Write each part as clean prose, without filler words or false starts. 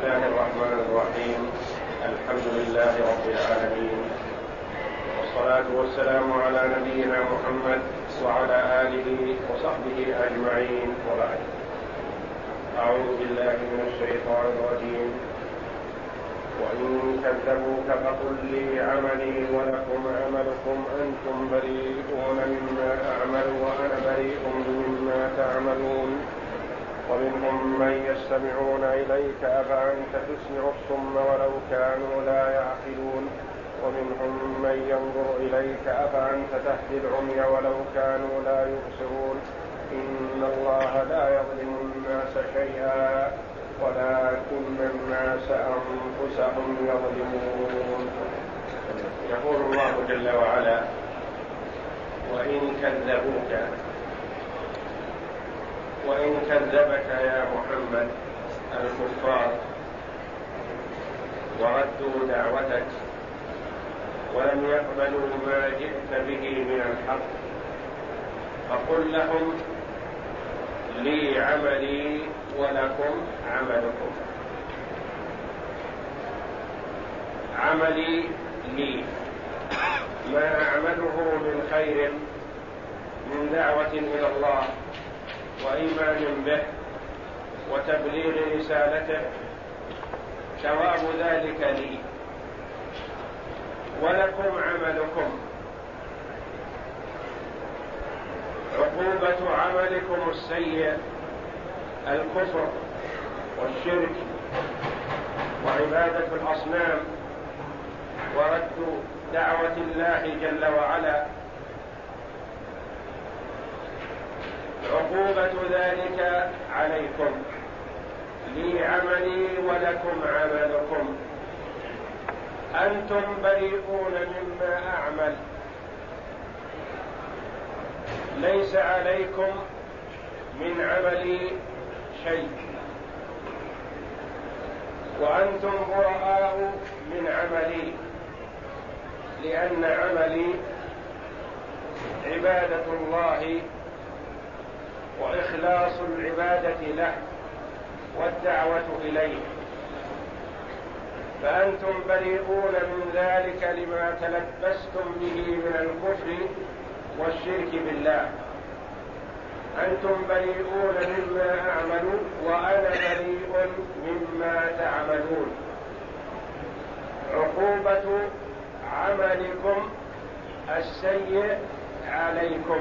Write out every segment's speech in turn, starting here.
الله الرحمن الرحيم. الحمد لله رب العالمين، والصلاة والسلام على نبينا محمد وعلى آله وصحبه أجمعين، وبعد. أعوذ بالله من الشيطان الرجيم. وإن كذبوك فقل لي عملي ولكم عملكم أنتم بريئون مما أعمل وأنا بريء مما تعملون. ومنهم من يستمعون إليك أفأنت تسمع الصم ولو كانوا لا يعقلون. ومنهم من ينظر إليك أفأنت تهدي العمي ولو كانوا لا يبصرون. إن الله لا يظلم الناس شيئا ولكن الناس أنفسهم يظلمون. يقول الله جل وعلا: وإن كذبك يا محمد الكفار وردوا دعوتك ولم يقبلوا ما جئت به من الحق فقل لهم لي عملي ولكم عملكم. عملي لي، ما أعمله من خير من دعوة إلى الله وإيمان به وتبليغ رسالته، ثواب ذلك لي. ولكم عملكم، عقوبة عملكم السيء الكفر والشرك وعبادة الأصنام ورد دعوة الله جل وعلا، عقوبة ذلك عليكم. لي عملي ولكم عملكم، أنتم بريئون مما أعمل، ليس عليكم من عملي شيء، وأنتم براء من عملي، لأن عملي عبادة الله وإخلاص العبادة له والدعوة إليه، فأنتم بريئون من ذلك لما تلبستم به من الكفر والشرك بالله. أنتم بريئون مما أعمل وأنا بريء مما تعملون. عقوبة عملكم السيء عليكم،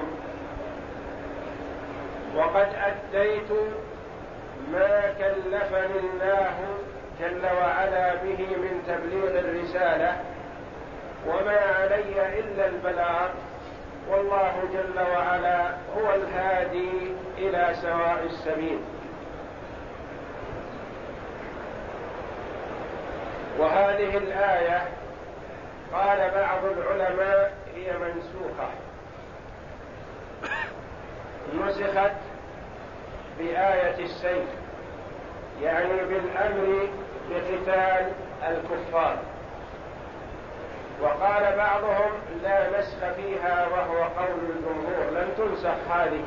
وقد أديت ما كلفني الله جل وعلا به من تبليغ الرسالة، وما علي إلا البلاغ، والله جل وعلا هو الهادي إلى سواء السبيل. وهذه الآية قال بعض العلماء هي منسوخة، نسخت بآية السيف، يعني بالأمر بقتال الكفار. وقال بعضهم لا نسخ فيها، وهو قول الجمهور، لن تنسخ هذه،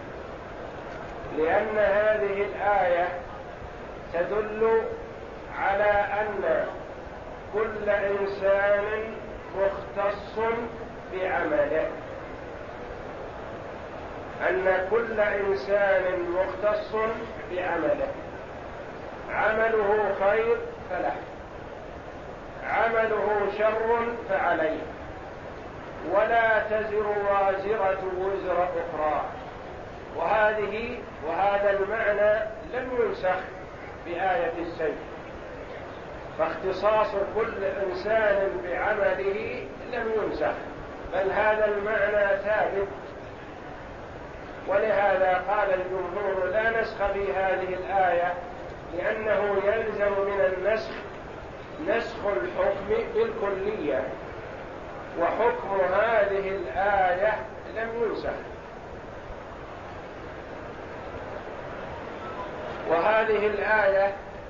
لأن هذه الآية تدل على أن كل إنسان مختص بعمله، أن كل إنسان مختص بعمله، عمله خير فله، عمله شر فعليه، ولا تزر وازرة وزر أخرى. وهذا المعنى لم ينسخ بآية السيف، فاختصاص كل إنسان بعمله لم ينسخ، بل هذا المعنى ثابت. ولهذا قال الجمهور لا نسخ في هذه الآية، لأنه يلزم من النسخ نسخ الحكم بالكلية، وحكم هذه الآية لم ينسخ. وهذه الآية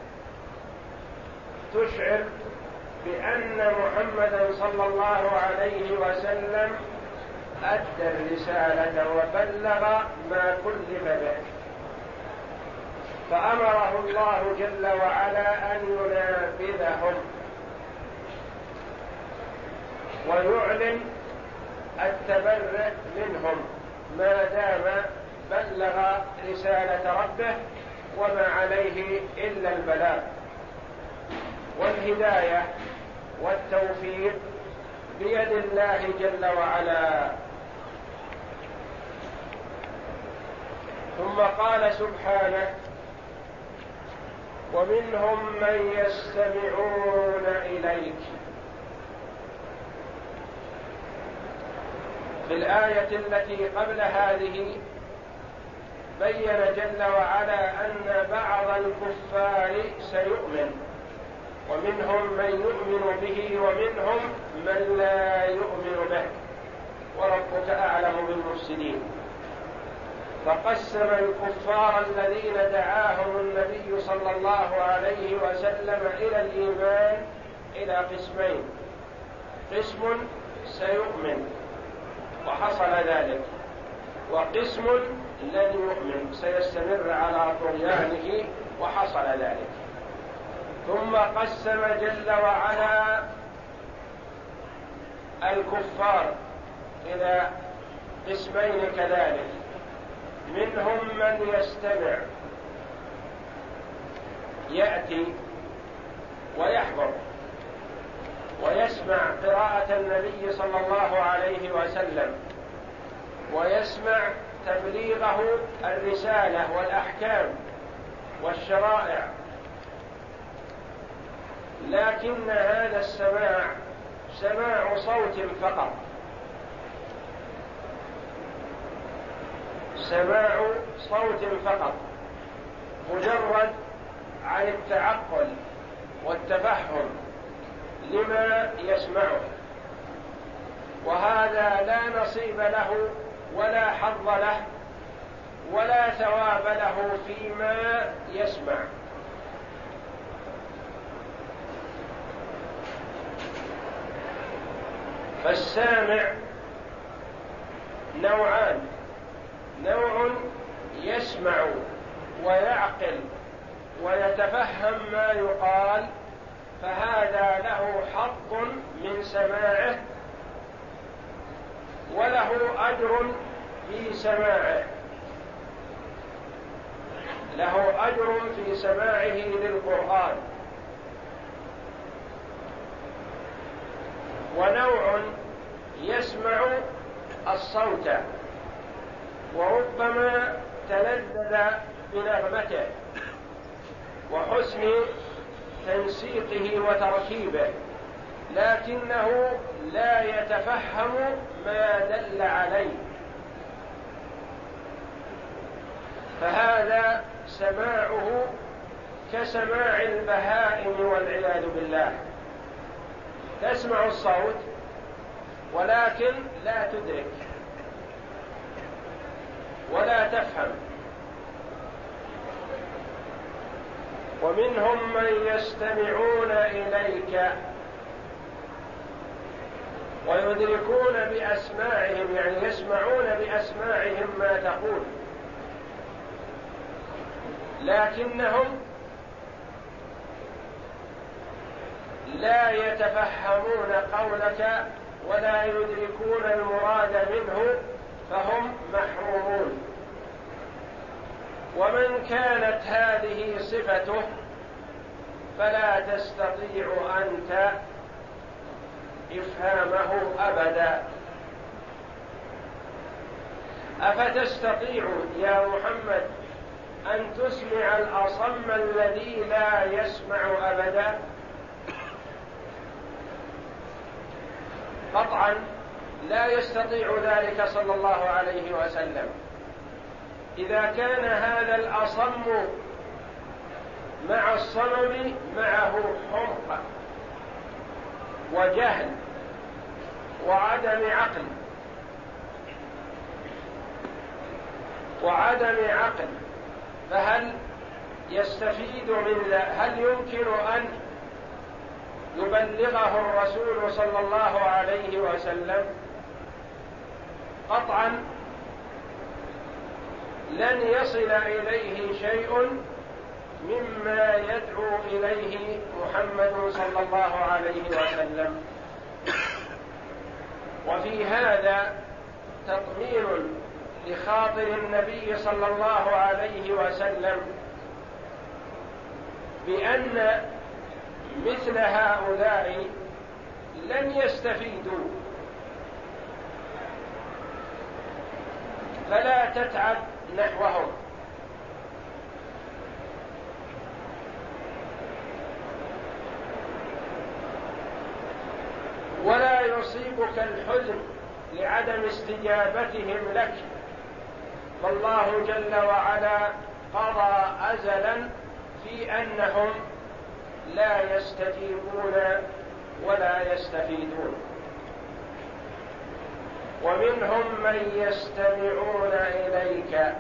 تشعر بأن محمدا صلى الله عليه وسلم أدى الرسالة وبلغ ما كلف به، فأمره الله جل وعلا أن ينبذهم ويعلن التبرئ منهم ما دام بلغ رسالة ربه وما عليه إلا البلاغ. والهداية والتوفيق بيد الله جل وعلا. ثم قال سبحانه: ومنهم من يستمعون إليك. في الآية التي قبل هذه بين جل وعلا أن بعض الكفار سيؤمن، ومنهم من يؤمن به ومنهم من لا يؤمن به، وربك أعلم بالمفسدين. فقسم الكفار الذين دعاهم النبي صلى الله عليه وسلم إلى الإيمان إلى قسمين: قسم سيؤمن وحصل ذلك، وقسم لن يؤمن سيستمر على طغيانه وحصل ذلك. ثم قسم جل وعلا الكفار إلى قسمين كذلك: منهم من يستمع يأتي ويحضر ويسمع قراءة النبي صلى الله عليه وسلم، ويسمع تبليغه الرسالة والأحكام والشرائع، لكن هذا السماع سماع صوت فقط، سماع صوت فقط، مجرد عن التعقل والتفهم لما يسمعه، وهذا لا نصيب له ولا حظ له ولا ثواب له فيما يسمع. فالسامع نوعان: نوع يسمع ويعقل ويتفهم ما يقال، فهذا له حظ من سماعه وله أجر في سماعه، له أجر في سماعه للقرآن. ونوع يسمع الصوت وربما تلذذ بنغمته وحسن تنسيقه وتركيبه، لكنه لا يتفهم ما دل عليه، فهذا سماعه كسماع البهائم والعياذ بالله. تسمع الصوت ولكن لا تدرك ولا تفهم. ومنهم من يستمعون إليك ويدركون بأسماعهم، يعني يسمعون بأسماعهم ما تقول، لكنهم لا يتفهمون قولك ولا يدركون المراد منه، فهم محرومون. ومن كانت هذه صفته فلا تستطيع أنت إفهامه أبدا. أفتستطيع يا محمد أن تسمع الأصم الذي لا يسمع أبدا؟ قطعا لا يستطيع ذلك صلى الله عليه وسلم. إذا كان هذا الأصم مع الصمم معه حمق وجهل وعدم عقل فهل يستفيد من ذلك؟ هل يمكن أن يبلغه الرسول صلى الله عليه وسلم؟ قطعا لن يصل إليه شيء مما يدعو إليه محمد صلى الله عليه وسلم. وفي هذا تطمين لخاطر النبي صلى الله عليه وسلم بأن مثل هؤلاء لن يستفيدوا، فلا تتعب نحوهم. ولا يصيبك الحزن لعدم استجابتهم لك، فالله جل وعلا قضى أزلا في أنهم لا يستجيبون ولا يستفيدون. ومنهم من يستمعون إليك،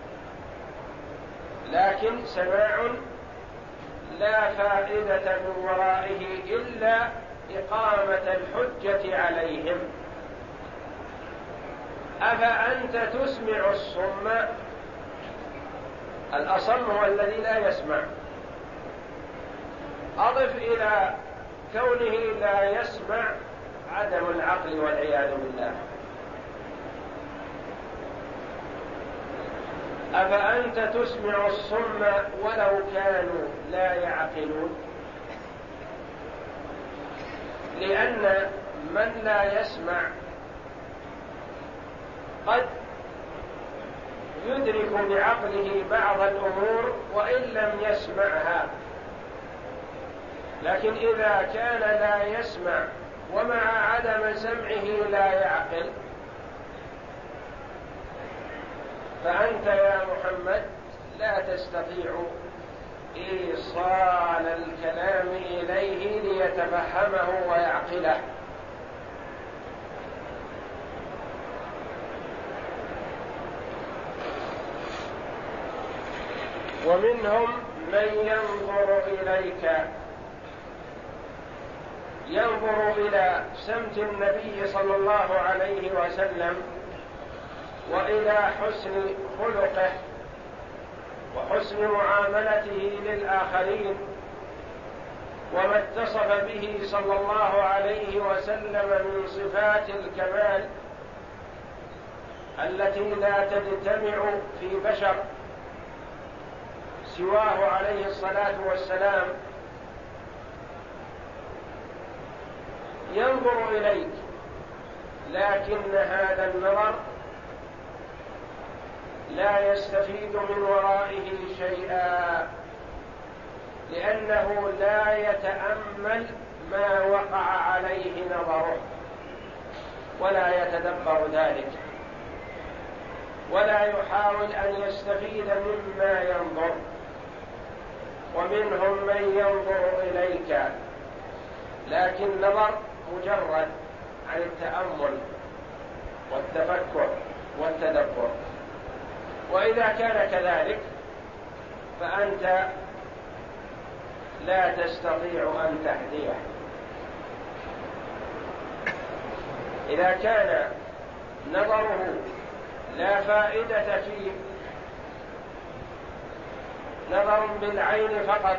لكن سماع لا فائدة من ورائه إلا إقامة الحجة عليهم. أفأنت تسمع الصم؟ الأصم هو الذي لا يسمع. أضف إلى كونه لا يسمع عدم العقل والعياذ بالله. أفأنت تسمع الصم ولو كانوا لا يعقلون؟ لأن من لا يسمع قد يدرك بعقله بعض الأمور وإن لم يسمعها، لكن إذا كان لا يسمع ومع عدم سمعه لا يعقل، فأنت يا محمد لا تستطيع إيصال الكلام إليه ليتفهمه ويعقله. ومنهم من ينظر إليك، ينظر إلى سمت النبي صلى الله عليه وسلم وإلى حسن خلقه وحسن معاملته للآخرين وما اتصف به صلى الله عليه وسلم من صفات الكمال التي لا تجتمع في بشر سواه عليه الصلاة والسلام. ينظر إليك، لكن هذا النظر لا يستفيد من ورائه شيئا، لأنه لا يتأمل ما وقع عليه نظره ولا يتدبر ذلك، ولا يحاول أن يستفيد مما ينظر. ومنهم من ينظر إليك، لكن نظر مجرد عن التأمل والتفكر والتدبر. وإذا كان كذلك فأنت لا تستطيع أن تهديه. إذا كان نظره لا فائدة فيه، نظر بالعين فقط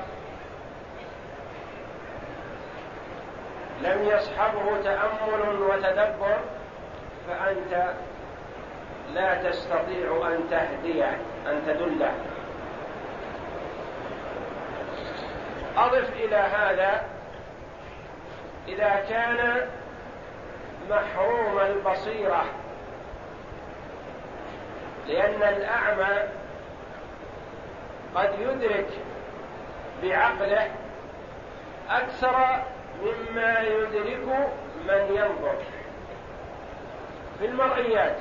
لم يصحبه تأمل وتدبر، فأنت لا تستطيع أن تهديه، أن تدله. أضف إلى هذا إذا كان محروم البصيرة، لأن الأعمى قد يدرك بعقله أكثر مما يدرك من ينظر في المرئيات.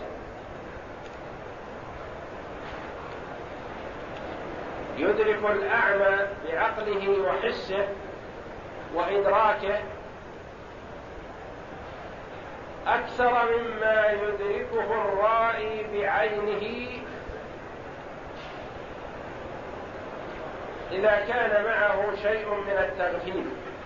يدرك الأعمى بعقله وحسه وإدراكه أكثر مما يدركه الرائي بعينه إذا كان معه شيء من التغفيل.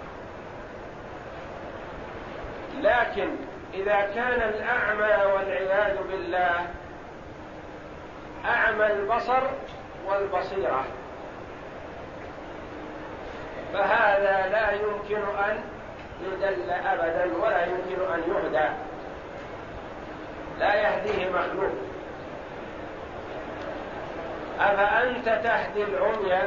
لكن إذا كان الأعمى والعياذ بالله أعمى البصر والبصيرة، فهذا لا يمكن أن يدل أبدا ولا يمكن أن يهدى، لا يهديه مخلوق. أفأنت تهدي العمي؟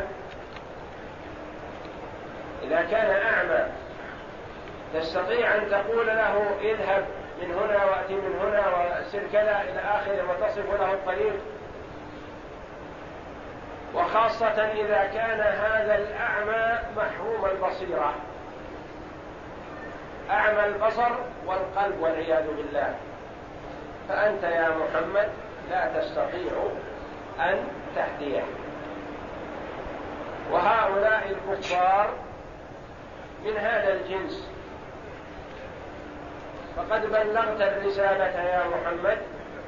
إذا كان أعمى تستطيع أن تقول له اذهب من هنا وأتي من هنا وسر كذا إلى آخره وتصف له الطريق؟ وخاصة إذا كان هذا الأعمى محروم البصيرة، أعمى البصر والقلب والعياذ بالله، فأنت يا محمد لا تستطيع أن تهديه. وهؤلاء الكفار من هذا الجنس، فقد بلغت الرسالة يا محمد،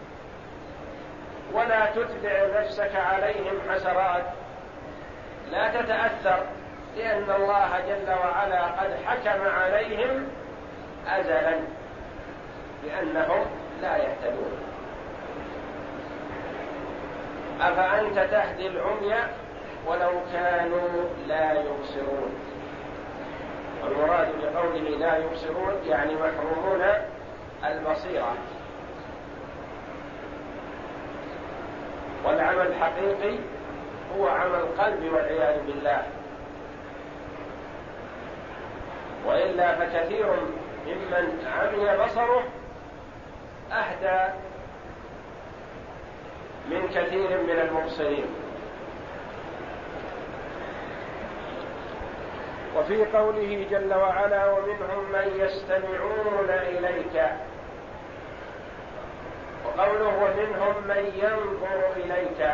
ولا تتبع نفسك عليهم حسرات، لا تتأثر، لأن الله جل وعلا قد حكم عليهم أزلا بأنهم لا يهتدون. أفأنت تهدي العمي ولو كانوا لا يبصرون؟ والمراد بقوله لا يبصرون يعني محرومون البصيرة. والعمى الحقيقي هو عمى القلب والعياذ بالله، وإلا فكثير ممن عمي بصره أهدى من كثير من المبصرين. وفي قوله جل وعلا ومنهم من يستمعون إليك، وقوله ومنهم من ينظر إليك،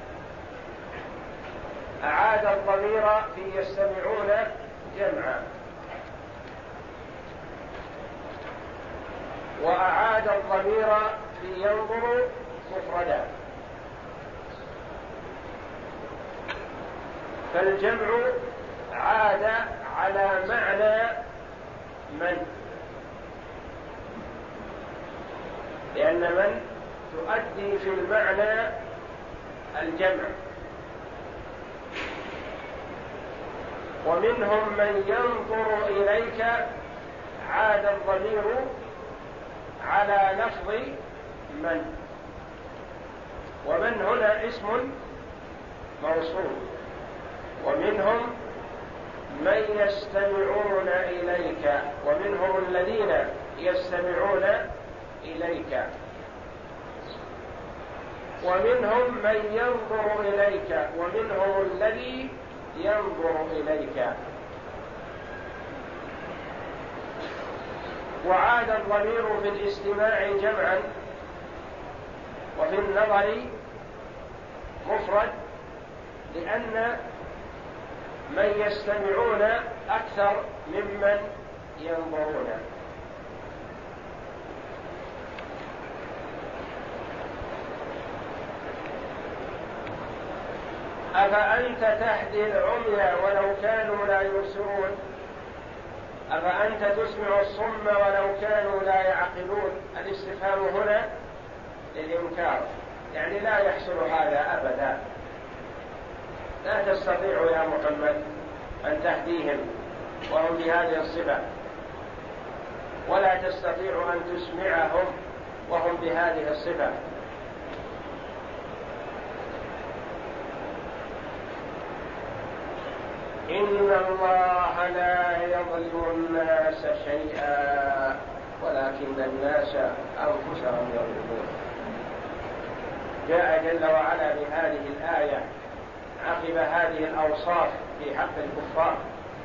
أعاد الضمير في يستمعون جمعا، وأعاد الضمير في ينظر مفردا، فالجمع عاد على معنى من، لأن من تؤدي في المعنى الجمع. ومنهم من ينظر إليك عاد الضمير على لفظ من، ومن هنا اسم موصول. ومنهم من يستمعون إليك، ومنهم الذين يستمعون إليك، ومنهم من ينظر إليك، ومنهم الذي ينظر إليك. وعاد الضمير في الاستماع جمعا، وفي النظر مفرد، لأن من يستمعون أكثر ممن ينظرون. أفأنت تهدي العمي ولو كانوا لا يبصرون؟ أفأنت تسمع الصم ولو كانوا لا يعقلون؟ الاستفهام هنا للإنكار، يعني لا يحصل هذا أبدا، لا تستطيع يا محمد أن تهديهم وهم بهذه الصفة، ولا تستطيع أن تسمعهم وهم بهذه الصفة. إن الله لا يظلم الناس شيئا ولكن الناس أنفسهم يظلمون. جاء جل وعلا بهذه الآية عقب هذه الأوصاف في حق الكفار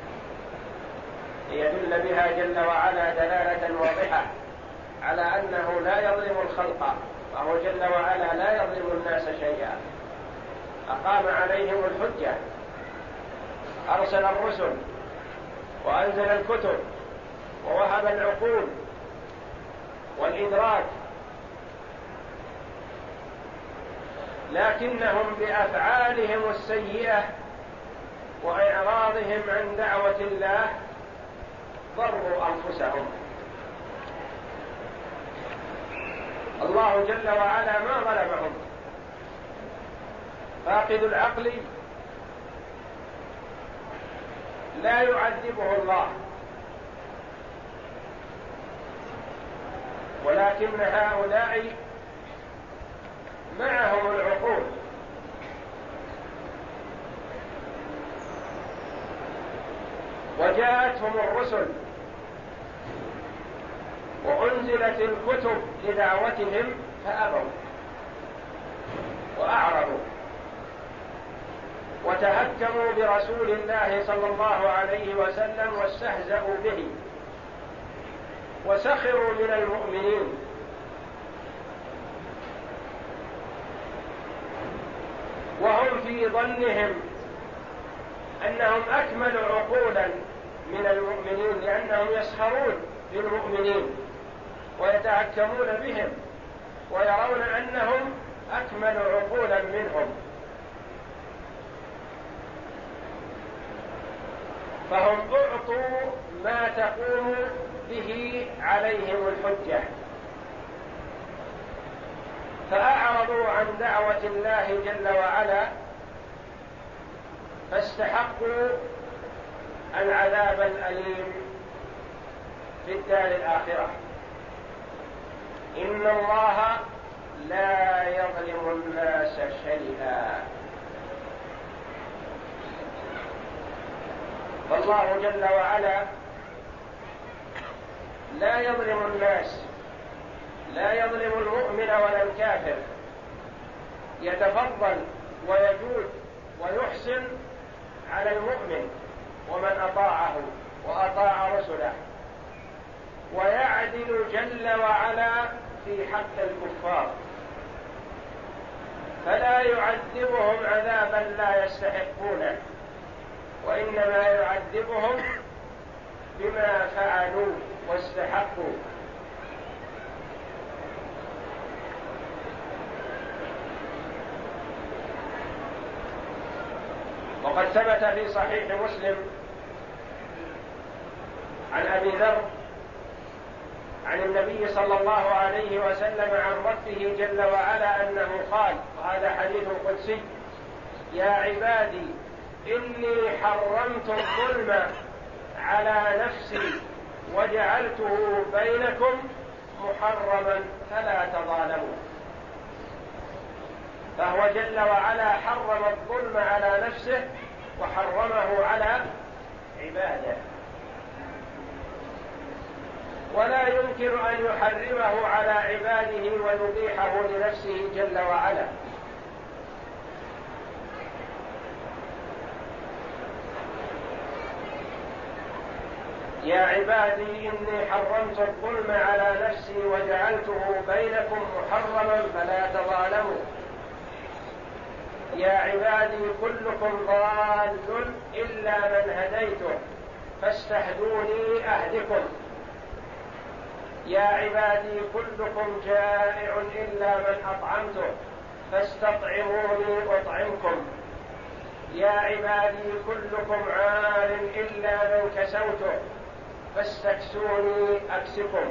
ليدل بها جل وعلا دلالة واضحة على أنه لا يظلم الخلق، وهو جل وعلا لا يظلم الناس شيئا. أقام عليهم الحجة، أرسل الرسل، وأنزل الكتب، ووهب العقول والإدراك، لكنهم بأفعالهم السيئة وإعراضهم عن دعوة الله ضروا أنفسهم. الله جل وعلا ما ظلمهم. فاقد العقل لا يعذبه الله، ولكن هؤلاء معهم العقول، وجاءتهم الرسل وأنزلت الكتب لدعوتهم فأبوا وأعرضوا وتهكموا برسول الله صلى الله عليه وسلم واستهزأوا به وسخروا من المؤمنين، وهم في ظنهم أنهم أكمل عقولا من المؤمنين، لأنهم يسخرون بالمؤمنين ويتهكمون بهم ويرون أنهم أكمل عقولا منهم، فهم أعطوا ما تقوم به عليهم الحجة، فأعرضوا عن دعوة الله جل وعلا فاستحقوا العذاب الأليم في الدار الآخرة. إن الله لا يظلم الناس شيئا، فالله جل وعلا لا يظلم الناس، لا يظلم المؤمن ولا الكافر، يتفضل ويجود ويحسن على المؤمن ومن أطاعه وأطاع رسله، ويعدل جل وعلا في حق الكفار، فلا يعذبهم عذابا لا يستحقونه، وإنما يعذبهم بما فعلوا واستحقوا. وقد ثبت في صحيح مسلم عن أبي ذر عن النبي صلى الله عليه وسلم عن ربه جل وعلا أنه قال، وهذا حديث قدسي: يا عبادي إني حرمت الظلم على نفسي وجعلته بينكم محرما فلا تظالموا. فهو جل وعلا حرم الظلم على نفسه وحرمه على عباده، ولا يمكن أن يحرمه على عباده ويبيحه لنفسه جل وعلا. يا عبادي إني حرمت الظلم على نفسي وجعلته بينكم محرما فلا تظالموا. يا عبادي كلكم ضال إلا من هديته فاستهدوني أهدكم. يا عبادي كلكم جائع إلا من أطعمته فاستطعموني أطعمكم. يا عبادي كلكم عار إلا من كسوته فاستكسوني أكسكم.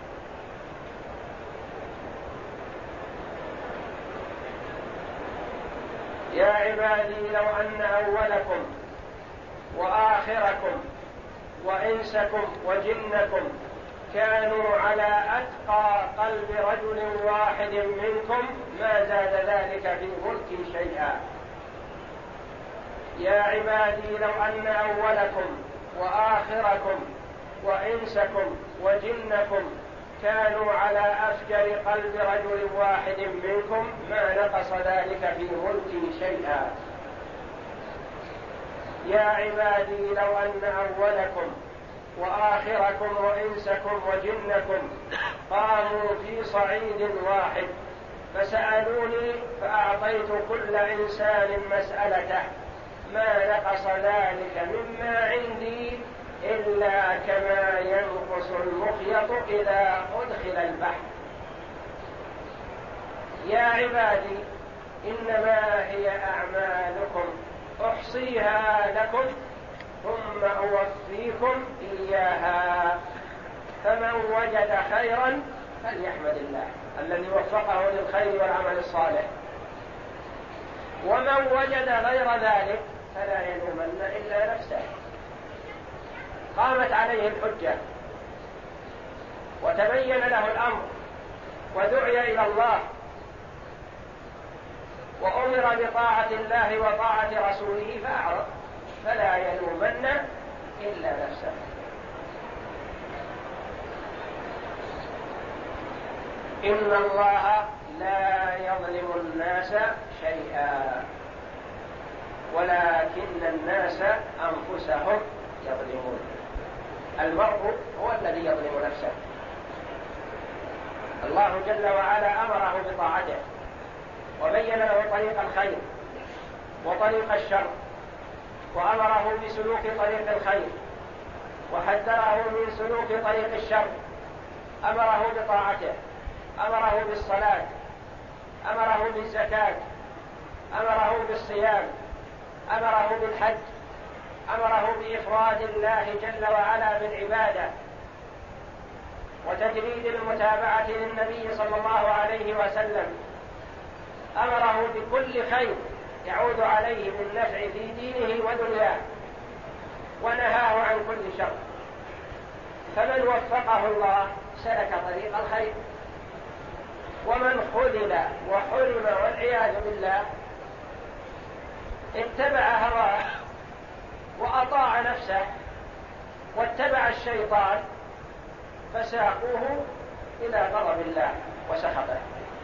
يا عبادي لو أن أولكم وآخركم وإنسكم وجنكم كانوا على أتقى قلب رجل واحد منكم ما زاد ذلك في ملكي شيئا. يا عبادي لو أن أولكم وآخركم وإنسكم وجنكم كانوا على أفجر قلب رجل واحد منكم ما نقص ذلك في ملكي شيئا. يا عبادي لو أن أولكم وآخركم وإنسكم وجنكم قاموا في صعيد واحد فسألوني فأعطيت كل إنسان مسألته ما نقص ذلك مما عندي إلا كما ينقص المخيط إذا أدخل البحر. يا عبادي إنما هي أعمالكم أحصيها لكم ثم أوفيكم إياها، فمن وجد خيرا فليحمد الله الذي وفقه للخير والعمل الصالح، ومن وجد غير ذلك فلا يلومن إلا نفسه. قامت عليه الحجة وتبين له الأمر ودعي إلى الله وأمر بطاعة الله وطاعة رسوله فأعرض فلا يلومن إلا نفسه. إن الله لا يظلم الناس شيئا ولكن الناس أنفسهم يظلمون. المرء هو الذي يظلم نفسه. الله جل وعلا أمره بطاعته وبين له طريق الخير وطريق الشر وأمره بسلوك طريق الخير وحذره من سلوك طريق الشر. أمره بطاعته، أمره بالصلاة، أمره بالزكاة، أمره بالصيام، أمره بالحج، أمره بإفراد الله جل وعلا بالعبادة وتجريد المتابعة للنبي صلى الله عليه وسلم. أمره بكل خير يعود عليه بالنفع في دينه ودنياه ونهاه عن كل شر. فمن وفقه الله سلك طريق الخير، ومن خذل وحرم والعياذ بالله اتبع هواه وأطاع نفسه واتبع الشيطان فساقوه إلى غضب الله وسخطه.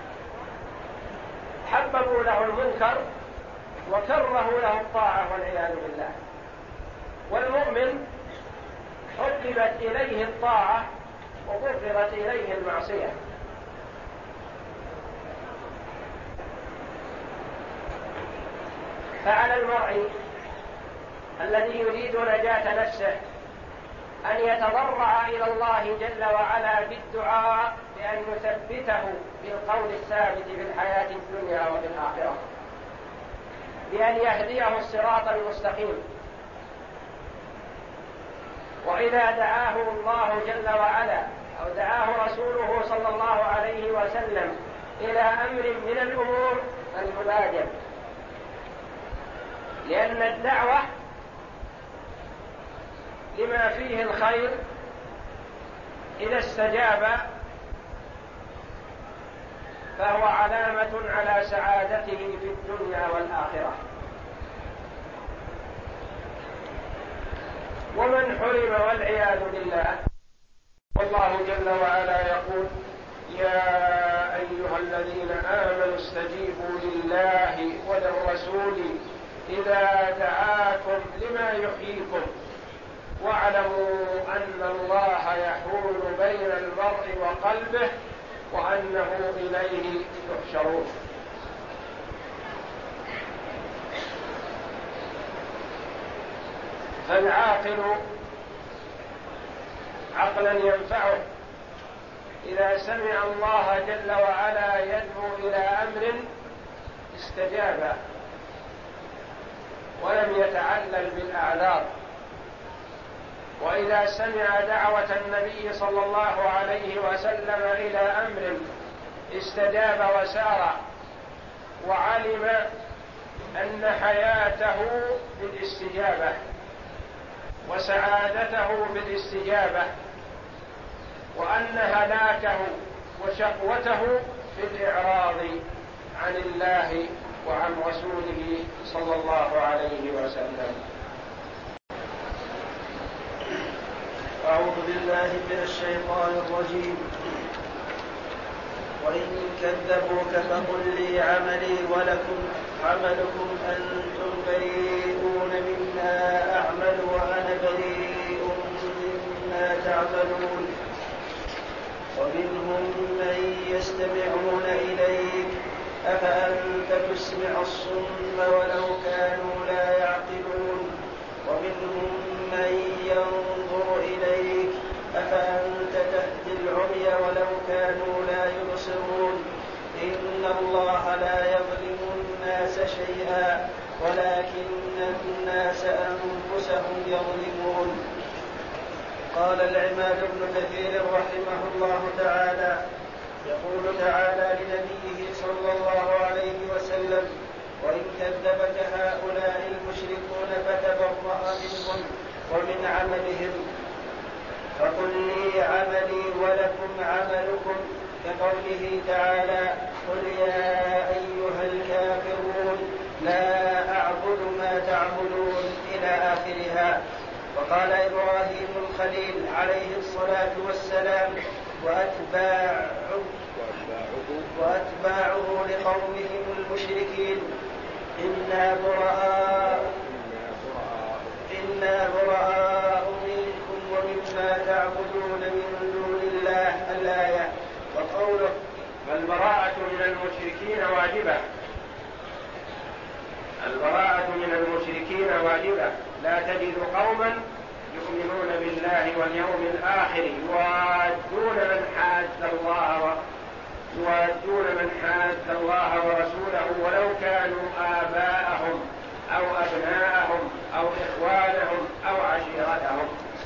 حببوا له المنكر وكرهوا له الطاعة والعياذ بالله. والمؤمن حببت إليه الطاعة وبغضت إليه المعصية. فعلى المرء الذي يريد نجاة نفسه أن يتضرع إلى الله جل وعلا بالدعاء بأن يثبته بالقول الثابت في الحياة الدنيا وفي الآخرة، بأن يهديه الصراط المستقيم. وإذا دعاه الله جل وعلا أو دعاه رسوله صلى الله عليه وسلم إلى أمر من الأمور فليبادر، لأن الدعوة لما فيه الخير إذا استجاب فهو علامة على سعادته في الدنيا والآخرة. ومن حرم والعياذ بالله، والله جل وعلا يقول: يا أيها الذين آمنوا استجيبوا لله وللرسول إذا دعاكم لما يحييكم واعلموا أن الله يحول بين المرء وقلبه وأنه إليه تحشرون. فالعاقل عقلا ينفعه إذا سمع الله جل وعلا يدعو إلى أمر استجاب ولم يتعلل بالأعذار، وإذا سمع دعوة النبي صلى الله عليه وسلم إلى أمر استجاب وسار وعلم أن حياته بالاستجابة وسعادته بالاستجابة وأن هلاكه وشقوته في الإعراض عن الله وعن رسوله صلى الله عليه وسلم. أعوذ بالله من الشيطان الرجيم. وإن كذبوك فقل لي عملي ولكم عملكم أنتم بريئون مما أعمل وأنا بريء مما تعملون. ومنهم من يستمعون إليك أفأنت تسمع الصم ولو كانوا لا يعقلون. ومنهم من ينظر إليك أفأنت تهدي العمي ولو كانوا لا يبصرون. إن الله لا يظلم الناس شيئا ولكن الناس أنفسهم يظلمون. قال العماد بن كثير رحمه الله تعالى: يقول تعالى لنبيه صلى الله عليه وسلم: وإن كذبك هؤلاء المشركون فتبرأ منهم ومن عملهم ولكم عملكم، كقوله تعالى: قل يا أيها الكافرون لا أعبد ما تعبدون إلى آخرها. وقال إبراهيم الخليل عليه الصلاة والسلام وأتباعه لقومهم المشركين: إنا براء منكم ومما تعبدون من دون الله. الآية. وقوله: فالبراءة من المشركين واجبة. البراءة من المشركين واجبة. لا تجد قوما يؤمنون بالله واليوم الآخر يوادون من حاد الله ورسوله ولو كانوا آباءهم أو أبناءهم أو إخوانهم أو عشيرتهم.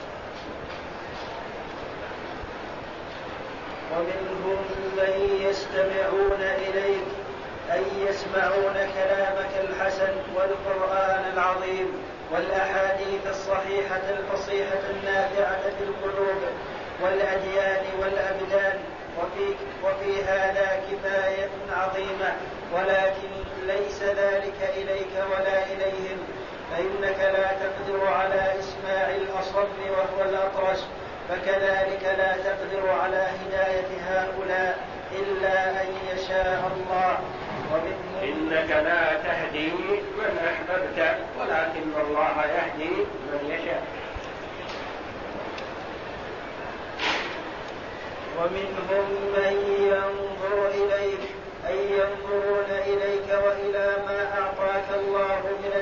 ومنهم من يستمعون إليك أي يسمعون كلامك الحسن والقرآن العظيم والأحاديث الصحيحة الفصيحة النافعة في القلوب والأديان والأبدان، وفي هذا كفاية عظيمة، ولكن ليس ذلك إليك ولا إليهم، فإنك لا تقدر على إسماع الأصم وهو الأطرش، فكذلك لا تقدر على هداية هؤلاء إلا أن يشاء الله. إنك لا تهدي من أحببت ولكن الله يهدي من يشاء. ومنهم من ينظر إليك أي ينظرون إليك وإلى ما أعطاك الله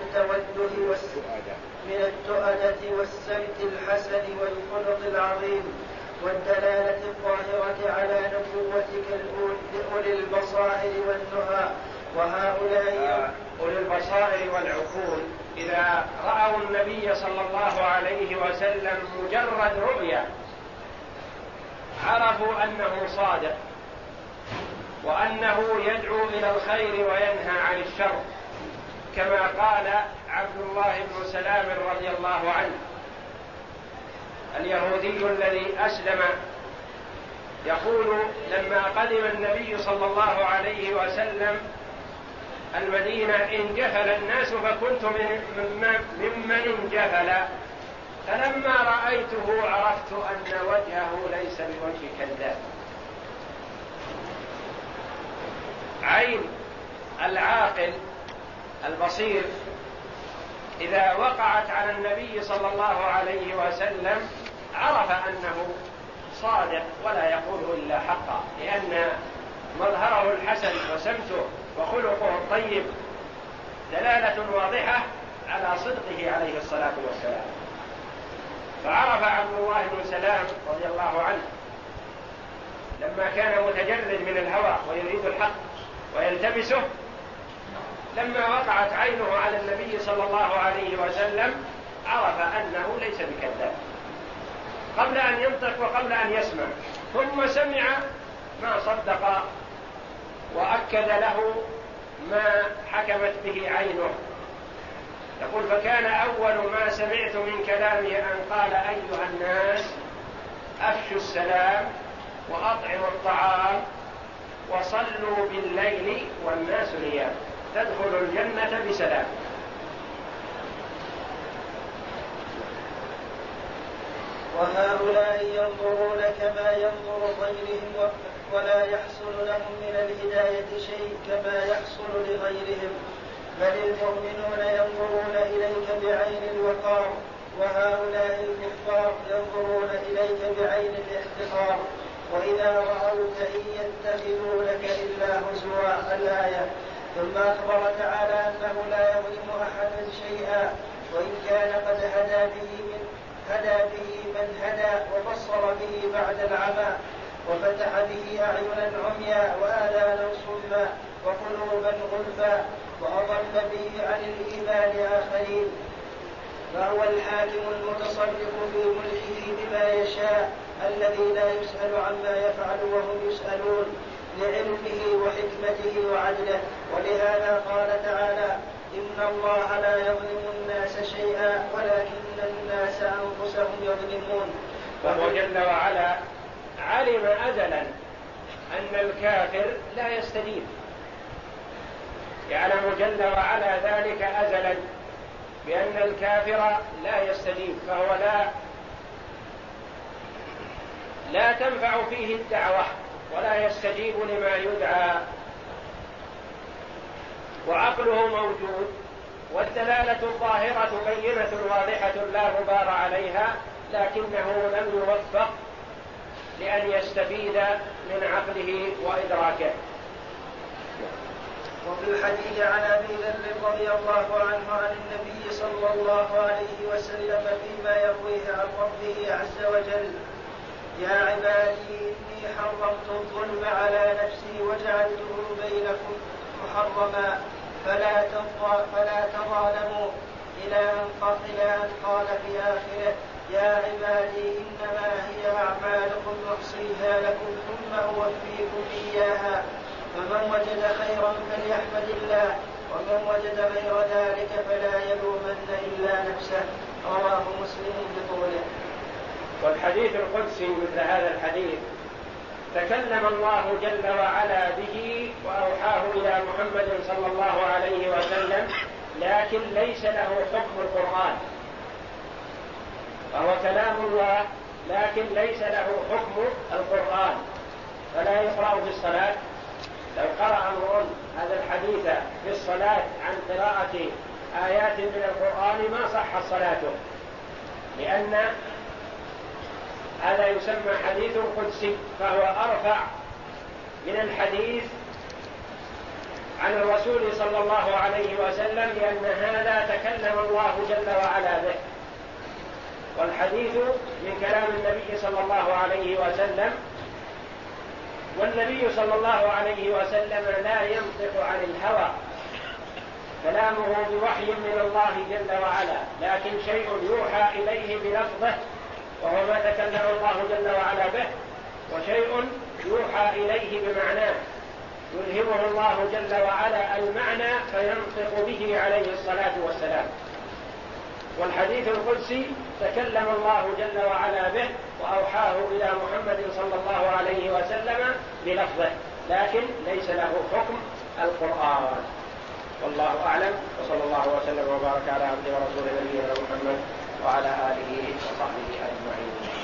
من التؤدة والسمت الحسن والخلق العظيم والدلالة الظاهرة على نبوتك لأولي البصائر والنهى. وهؤلاء أولي البصائر والعقول إذا رأوا النبي صلى الله عليه وسلم مجرد رؤية عرفوا أنه صادق وأنه يدعو إلى الخير وينهى عن الشر، كما قال عبد الله بن سلام رضي الله عنه اليهودي الذي أسلم، يقول: لما قدم النبي صلى الله عليه وسلم المدينة انجفل الناس فكنت ممن انجفل، فلما رأيته عرفت أن وجهه ليس بوجه كذاب. عين العاقل البصير إذا وقعت على النبي صلى الله عليه وسلم عرف أنه صادق ولا يقول إلا حقا، لأن مظهره الحسن وسمته وخلقه الطيب دلالة واضحة على صدقه عليه الصلاة والسلام. فعرف عبد الله بن سلام رضي الله عنه لما كان متجرد من الهوى ويريد الحق ويلتمسه، لما وقعت عينه على النبي صلى الله عليه وسلم عرف أنه ليس بكذاب قبل أن ينطق وقبل أن يسمع، ثم سمع ما صدق وأكد له ما حكمت به عينه. يقول: فكان أول ما سمعت من كلامه أن قال: أيها الناس أفشوا السلام وأطعموا الطعام وصلوا بالليل والناس نيام تدخلوا الجنة بسلام. وهؤلاء ينظرون كما ينظر غيرهم ولا يحصل لهم من الهداية شيء كما يحصل لغيرهم، بل المؤمنون ينظرون إليك بعين الوقار، وهؤلاء الكفار ينظرون إليك بعين الاحتقار، وإذا رأوك إن يتخذونك إلا هزوا. الآية. ثم أخبر تعالى أنه لا يظلم أحدا شيئا، وإن كان قد هدى به من هدى وبصر به بعد العمى وفتح به أعينا عميا وآذانا صما وقلوبا غلفا وأضل به عن الإيمان آخرين، فهو الحاكم المتصرف في ملكه بما يشاء الذي لا يسأل عما يفعل وهم يسألون لعلمه وحكمته وعدله. ولهذا قال تعالى: إن الله لا يظلم الناس شيئا ولكن الناس أنفسهم يظلمون. وهو جل وعلا علم أزلا أن الكافر لا يستجيب، يعلم جل وعلا ذلك أزلا بأن الكافر لا يستجيب، فهو لا تنفع فيه الدعوة ولا يستجيب لما يدعى، وعقله موجود والدلالة الظاهرة بينة واضحة لا غبار عليها، لكنه لم يوفق لأن يستفيد من عقله وإدراكه. وفي الحديث عن أبي ذر رضي الله عنه عن النبي صلى الله عليه وسلم فيما يرويه عن ربه عز وجل: يا عبادي إني حرمت الظلم على نفسي وجعلته بينكم محرما فلا تظالموا، إلى أن قال في آخره: يا عبادي إنما هي أعمالكم أحصيها لكم ثم أوفيكم إياها، فمن وجد خيرا فليحمد الله، ومن وجد غير ذلك فلا يلومن إلا نفسه. رواه مسلم بطوله. والحديث القدسي مثل هذا الحديث تكلم الله جل وعلا به وأوحاه إلى محمد صلى الله عليه وسلم، لكن ليس له حكم القرآن، فهو كلام الله لكن ليس له حكم القرآن، فلا يقرأ في الصلاة. لو قرأ امرؤ هذا الحديث في الصلاة عن قراءة آيات من القرآن ما صحت صلاته، لأن هذا يسمى حديث قدسي، فهو أرفع من الحديث عن الرسول صلى الله عليه وسلم، لأن هذا تكلم الله جل وعلا به، والحديث من كلام النبي صلى الله عليه وسلم، والنبي صلى الله عليه وسلم لا ينطق عن الهوى، كلامه بوحي من الله جل وعلا، لكن شيء يوحى إليه بلفظه وهو ما تكلم الله جل وعلا به، وشيء يوحى إليه بمعناه يلهمه الله جل وعلا المعنى فينطق به عليه الصلاة والسلام. والحديث القدسي تكلم الله جل وعلا به وأوحاه إلى محمد صلى الله عليه وسلم بلفظه، لكن ليس له حكم القرآن. والله أعلم، وصلى الله وسلم وبارك على عبده ورسوله نبينا محمد وعلى آله وصحبه أجمعين.